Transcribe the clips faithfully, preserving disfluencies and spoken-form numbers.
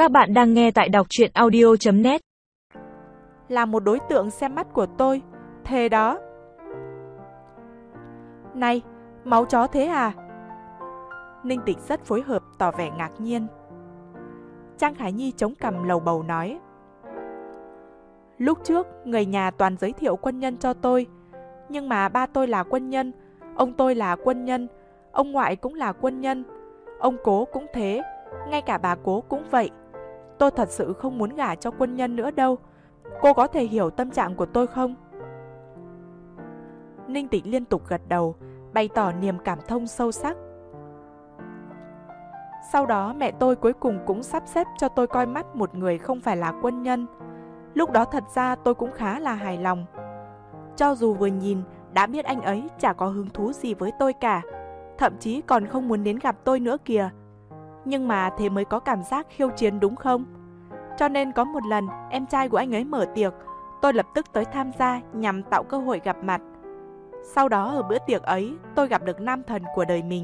Các bạn đang nghe tại đọc truyện audio chấm net. Là một đối tượng xem mắt của tôi, thề đó. Này, máu chó thế à? Ninh Tịch rất phối hợp tỏ vẻ ngạc nhiên. Trang Khải Nhi chống cằm lầu bầu nói: Lúc trước, người nhà toàn giới thiệu quân nhân cho tôi. Nhưng mà ba tôi là quân nhân, ông tôi là quân nhân, ông ngoại cũng là quân nhân, ông cố cũng thế, ngay cả bà cố cũng vậy. Tôi thật sự không muốn gả cho quân nhân nữa đâu. Cô có thể hiểu tâm trạng của tôi không? Ninh Tịch liên tục gật đầu, bày tỏ niềm cảm thông sâu sắc. Sau đó mẹ tôi cuối cùng cũng sắp xếp cho tôi coi mắt một người không phải là quân nhân. Lúc đó thật ra tôi cũng khá là hài lòng. Cho dù vừa nhìn đã biết anh ấy chả có hứng thú gì với tôi cả, thậm chí còn không muốn đến gặp tôi nữa kìa. Nhưng mà thế mới có cảm giác khiêu chiến đúng không? Cho nên có một lần em trai của anh ấy mở tiệc, tôi lập tức tới tham gia nhằm tạo cơ hội gặp mặt. Sau đó ở bữa tiệc ấy, tôi gặp được nam thần của đời mình.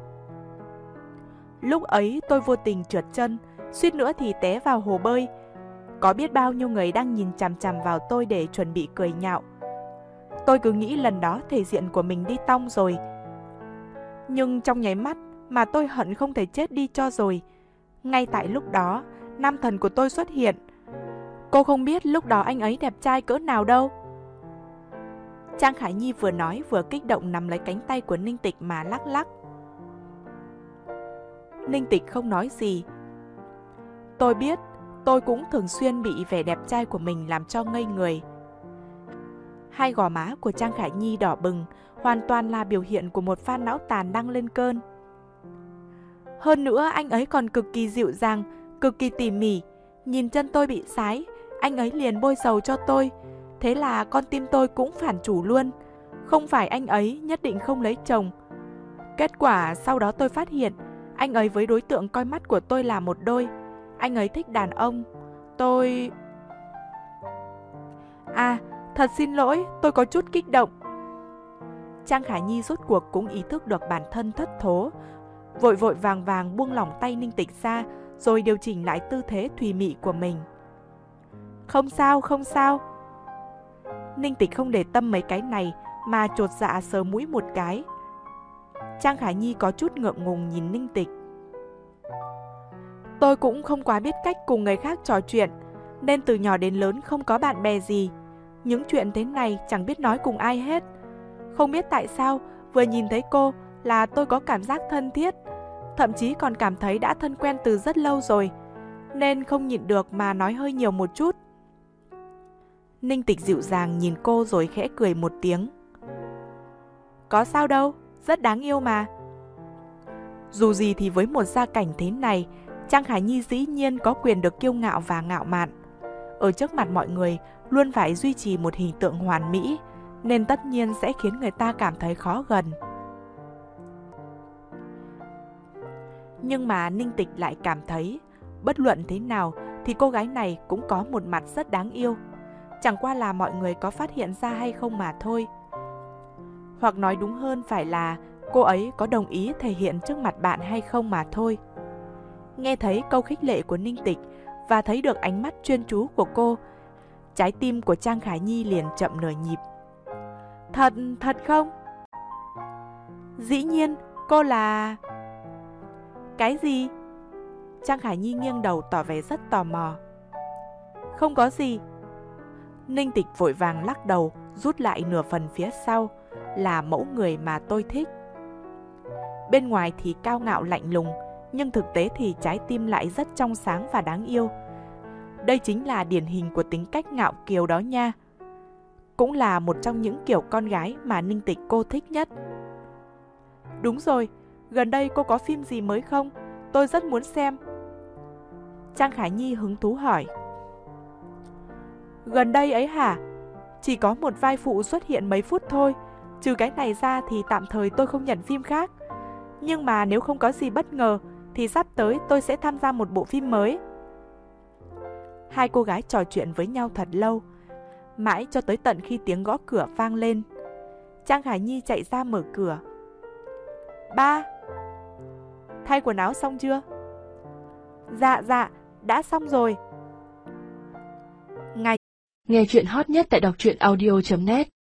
Lúc ấy tôi vô tình trượt chân, suýt nữa thì té vào hồ bơi. Có biết bao nhiêu người đang nhìn chằm chằm vào tôi để chuẩn bị cười nhạo. Tôi cứ nghĩ lần đó thể diện của mình đi tong rồi. Nhưng trong nháy mắt mà tôi hận không thể chết đi cho rồi. Ngay tại lúc đó, nam thần của tôi xuất hiện. Cô không biết lúc đó anh ấy đẹp trai cỡ nào đâu. Trang Khải Nhi vừa nói vừa kích động nắm lấy cánh tay của Ninh Tịch mà lắc lắc. Ninh Tịch không nói gì. Tôi biết, tôi cũng thường xuyên bị vẻ đẹp trai của mình làm cho ngây người. Hai gò má của Trang Khải Nhi đỏ bừng, hoàn toàn là biểu hiện của một fan não tàn đang lên cơn. Hơn nữa anh ấy còn cực kỳ dịu dàng, cực kỳ tỉ mỉ. Nhìn chân tôi bị sái, anh ấy liền bôi dầu cho tôi. Thế là con tim tôi cũng phản chủ luôn. Không phải anh ấy nhất định không lấy chồng. Kết quả sau đó tôi phát hiện anh ấy với đối tượng coi mắt của tôi là một đôi. Anh ấy thích đàn ông. Tôi... À, thật xin lỗi, tôi có chút kích động. Trang Khải Nhi rốt cuộc cũng ý thức được bản thân thất thố. Vội vội vàng vàng buông lỏng tay Ninh Tịch ra, rồi điều chỉnh lại tư thế thùy mị của mình. Không sao, không sao. Ninh Tịch không để tâm mấy cái này mà chột dạ sờ mũi một cái. Trang Khải Nhi có chút ngượng ngùng nhìn Ninh Tịch. Tôi cũng không quá biết cách cùng người khác trò chuyện, nên từ nhỏ đến lớn không có bạn bè gì. Những chuyện thế này chẳng biết nói cùng ai hết. Không biết tại sao vừa nhìn thấy cô là tôi có cảm giác thân thiết, thậm chí còn cảm thấy đã thân quen từ rất lâu rồi, nên không nhịn được mà nói hơi nhiều một chút. Ninh Tịch dịu dàng nhìn cô rồi khẽ cười một tiếng. Có sao đâu, rất đáng yêu mà. Dù gì thì với một gia cảnh thế này, Trang Khải Nhi dĩ nhiên có quyền được kiêu ngạo và ngạo mạn. Ở trước mặt mọi người luôn phải duy trì một hình tượng hoàn mỹ, nên tất nhiên sẽ khiến người ta cảm thấy khó gần. Nhưng mà Ninh Tịch lại cảm thấy, bất luận thế nào thì cô gái này cũng có một mặt rất đáng yêu. Chẳng qua là mọi người có phát hiện ra hay không mà thôi. Hoặc nói đúng hơn phải là cô ấy có đồng ý thể hiện trước mặt bạn hay không mà thôi. Nghe thấy câu khích lệ của Ninh Tịch và thấy được ánh mắt chuyên chú của cô, trái tim của Trang Khải Nhi liền chậm nửa nhịp. Thật, thật không? Dĩ nhiên, cô là... Cái gì? Trang Khải Nhi nghiêng đầu tỏ vẻ rất tò mò. Không có gì. Ninh Tịch vội vàng lắc đầu, rút lại nửa phần phía sau. Là mẫu người mà tôi thích. Bên ngoài thì cao ngạo lạnh lùng, nhưng thực tế thì trái tim lại rất trong sáng và đáng yêu. Đây chính là điển hình của tính cách ngạo kiều đó nha. Cũng là một trong những kiểu con gái mà Ninh Tịch cô thích nhất. Đúng rồi, gần đây cô có phim gì mới không? Tôi rất muốn xem. Trang Khải Nhi hứng thú hỏi. Gần đây ấy hả? Chỉ có một vai phụ xuất hiện mấy phút thôi. Trừ cái này ra thì tạm thời tôi không nhận phim khác. Nhưng mà nếu không có gì bất ngờ thì sắp tới tôi sẽ tham gia một bộ phim mới. Hai cô gái trò chuyện với nhau thật lâu, mãi cho tới tận khi tiếng gõ cửa vang lên. Trang Khải Nhi chạy ra mở cửa. Ba! Thay quần áo xong chưa? Dạ dạ, đã xong rồi. Ngày Nghe chuyện hot nhất tại đọc truyện audio chấm net